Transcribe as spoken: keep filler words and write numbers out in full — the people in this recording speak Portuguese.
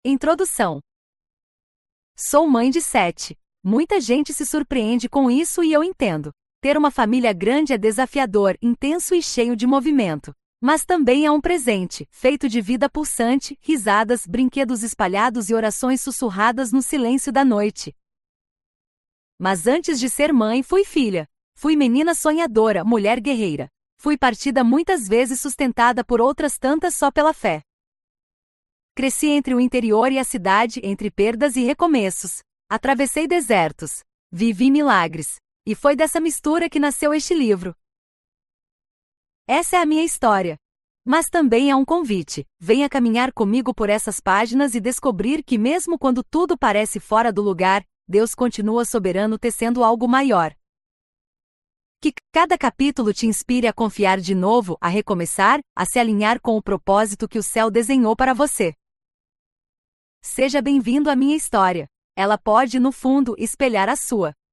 Introdução. Sou mãe de sete. Muita gente se surpreende com isso e eu entendo. Ter uma família grande é desafiador, intenso e cheio de movimento. Mas também é um presente, feito de vida pulsante, risadas, brinquedos espalhados e orações sussurradas no silêncio da noite. Mas antes de ser mãe, fui filha. Fui menina sonhadora, mulher guerreira. Fui partida muitas vezes, sustentada por outras tantas só pela fé. Cresci entre o interior e a cidade, entre perdas e recomeços. Atravessei desertos. Vivi milagres. E foi dessa mistura que nasceu este livro. Essa é a minha história. Mas também é um convite. Venha caminhar comigo por essas páginas e descobrir que mesmo quando tudo parece fora do lugar, Deus continua soberano, tecendo algo maior. Que cada capítulo te inspire a confiar de novo, a recomeçar, a se alinhar com o propósito que o céu desenhou para você. Seja bem-vindo à minha história. Ela pode, no fundo, espelhar a sua.